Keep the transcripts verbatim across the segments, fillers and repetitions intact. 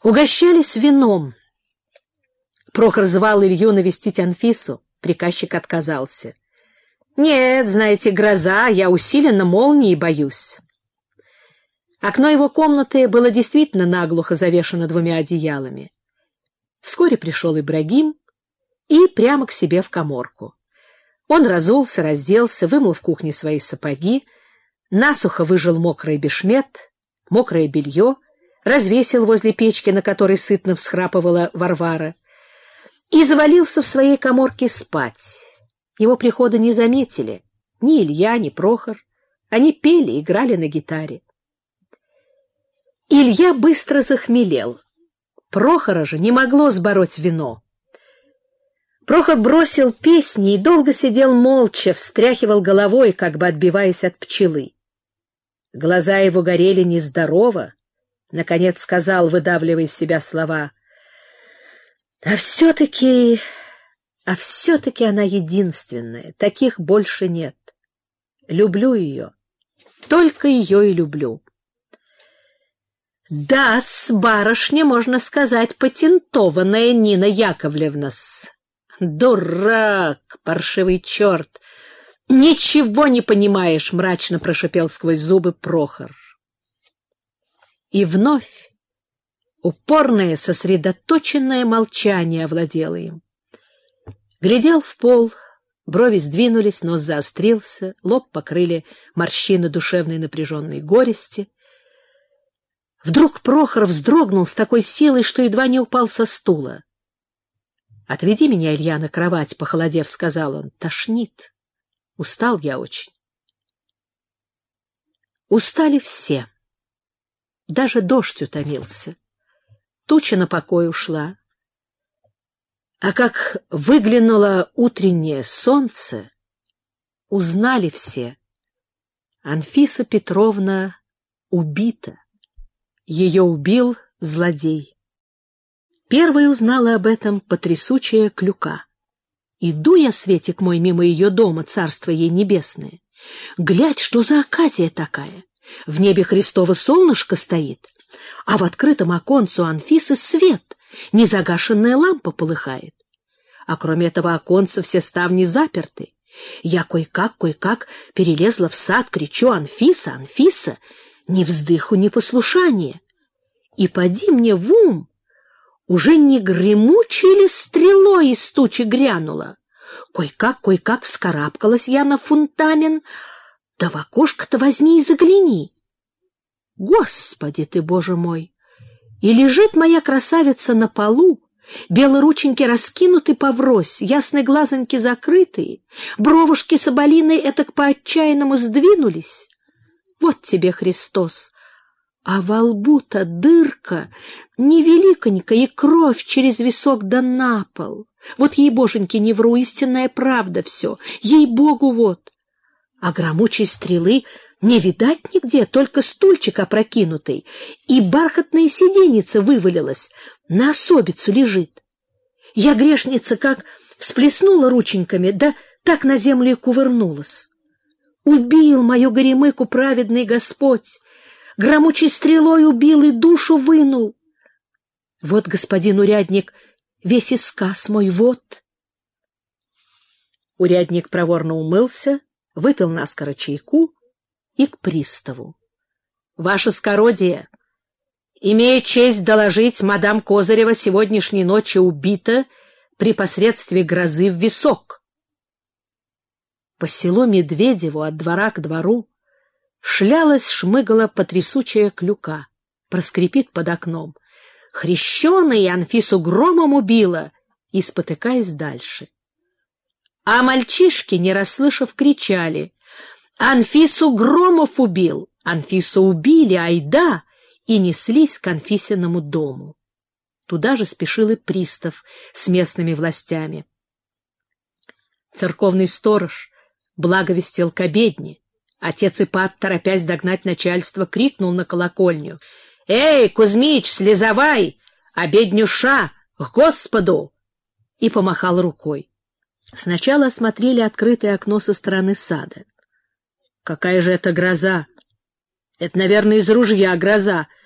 Угощались вином. Прохор звал Илью навестить Анфису. Приказчик отказался. «Нет, знаете, гроза, я усиленно молнии боюсь». Окно его комнаты было действительно наглухо завешено двумя одеялами. Вскоре пришел Ибрагим и прямо к себе в каморку. Он разулся, разделся, вымыл в кухне свои сапоги, насухо выжал мокрый бешмет, мокрое белье, развесил возле печки, на которой сытно всхрапывала Варвара, и завалился в своей каморке спать. Его прихода не заметили ни Илья, ни Прохор. Они пели, играли на гитаре. Илья быстро захмелел. Прохора же не могло сбороть вино. Прохор бросил песни и долго сидел молча, встряхивал головой, как бы отбиваясь от пчелы. Глаза его горели нездорово. Наконец сказал, выдавливая из себя слова: «А все-таки... а все-таки она единственная, таких больше нет. Люблю ее, только ее и люблю». «Да-с, барышня, можно сказать, патентованная Нина Яковлевна-с». «Дурак, паршивый черт! Ничего не понимаешь!» — мрачно прошипел сквозь зубы Прохор. И вновь упорное, сосредоточенное молчание овладело им. Глядел в пол, брови сдвинулись, нос заострился, лоб покрыли морщины душевной напряженной горести. Вдруг Прохор вздрогнул с такой силой, что едва не упал со стула. «Отведи меня, Илья, на кровать», — похолодев, сказал он. «Тошнит. Устал я очень». Устали все. Даже дождь утомился. Туча на покой ушла. А как выглянуло утреннее солнце, узнали все. Анфиса Петровна убита. Ее убил злодей. Первой узнала об этом потрясучая Клюка. Иду я, Светик мой, мимо ее дома, царство ей небесное. Глядь, что за оказия такая. В небе Христово солнышко стоит, а в открытом оконце у Анфисы свет, незагашенная лампа полыхает. А кроме этого оконца все ставни заперты. Я кое-как, кое-как перелезла в сад, кричу: «Анфиса, Анфиса!» Ни вздыху, ни послушания. И поди мне в ум, уже не гремучей ли стрелой из тучи грянула. Кой-как, кой-как вскарабкалась я на фунтамен, да в окошко-то возьми и загляни. Господи ты, Боже мой! И лежит моя красавица на полу, белые рученьки раскинуты поврось, ясные глазоньки закрытые, бровушки соболиной этак по-отчаянному сдвинулись. Вот тебе Христос! А во лбу-то дырка невеликонькая, и кровь через висок да на пол. Вот ей-боженьки, не вру, истинная правда все, ей-богу вот. А громучей стрелы не видать нигде, только стульчик опрокинутый, и бархатная сиденьица вывалилась, на особицу лежит. Я, грешница, как всплеснула рученьками, да так на землю и кувырнулась. Убил мою горемыку праведный Господь, громучей стрелой убил и душу вынул. Вот, господин урядник, весь исказ мой, вот. Урядник проворно умылся, выпил наскоро чайку и к приставу. — Ваше скородие, имею честь доложить, мадам Козырева сегодняшней ночью убита при посредстве грозы в висок. По селу Медведеву от двора к двору шлялась, шмыгала потрясучая Клюка, проскрипит под окном. Хрещеная Анфису громом убила, и спотыкаясь дальше. А мальчишки, не расслышав, кричали: «Анфису Громов убил! Анфису убили, айда!» и неслись к Анфисиному дому. Туда же спешил и пристав с местными властями. Церковный сторож благовестил к обедне. Отец Ипат, торопясь догнать начальство, крикнул на колокольню: «Эй, Кузьмич, слезавай! Обеднюша! К Господу!» и помахал рукой. Сначала осмотрели открытое окно со стороны сада. «Какая же это гроза! Это, наверное, из ружья гроза!» —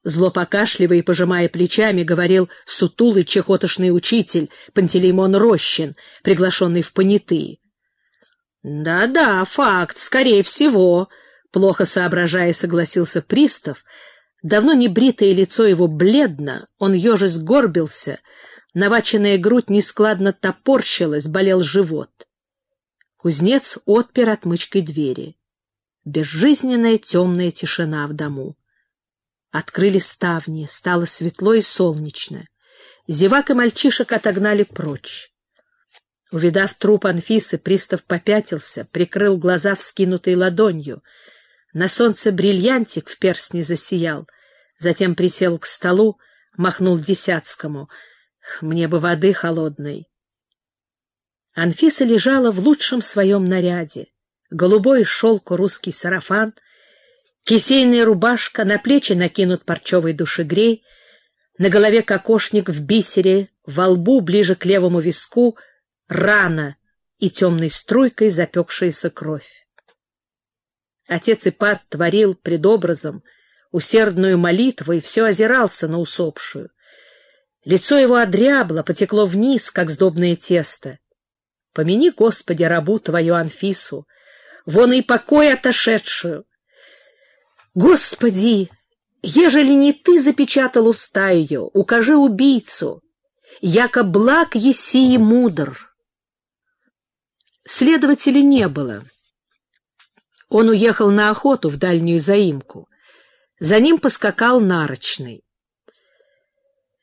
Зло покашливая и пожимая плечами, говорил сутулый чехотошный учитель Пантелеймон Рощин, приглашенный в понятые. «Да-да, факт, скорее всего», — плохо соображая, согласился пристав. Давно не бритое лицо его бледно, он ежась горбился, наваченная грудь нескладно топорщилась, болел живот. Кузнец отпер отмычкой двери. Безжизненная темная тишина в дому. Открыли ставни, стало светло и солнечно. Зевак и мальчишек отогнали прочь. Увидав труп Анфисы, пристав попятился, прикрыл глаза вскинутой ладонью. На солнце бриллиантик в перстне засиял, затем присел к столу, махнул Десятскому. «Мне бы воды холодной». Анфиса лежала в лучшем своем наряде. Голубой из шелку русский сарафан, кисейная рубашка, на плечи накинут парчевый душегрей, на голове кокошник в бисере, во лбу, ближе к левому виску, рана и темной струйкой запекшаяся кровь. Отец Ипат творил пред образом усердную молитву и все озирался на усопшую. Лицо его одрябло, потекло вниз, как сдобное тесто. «Помяни, Господи, рабу твою Анфису, вон и покой отошедшую. Господи, ежели не ты запечатал уста ее, укажи убийцу, яко благ еси и мудр». Следователя не было. Он уехал на охоту в дальнюю заимку. За ним поскакал Нарочный.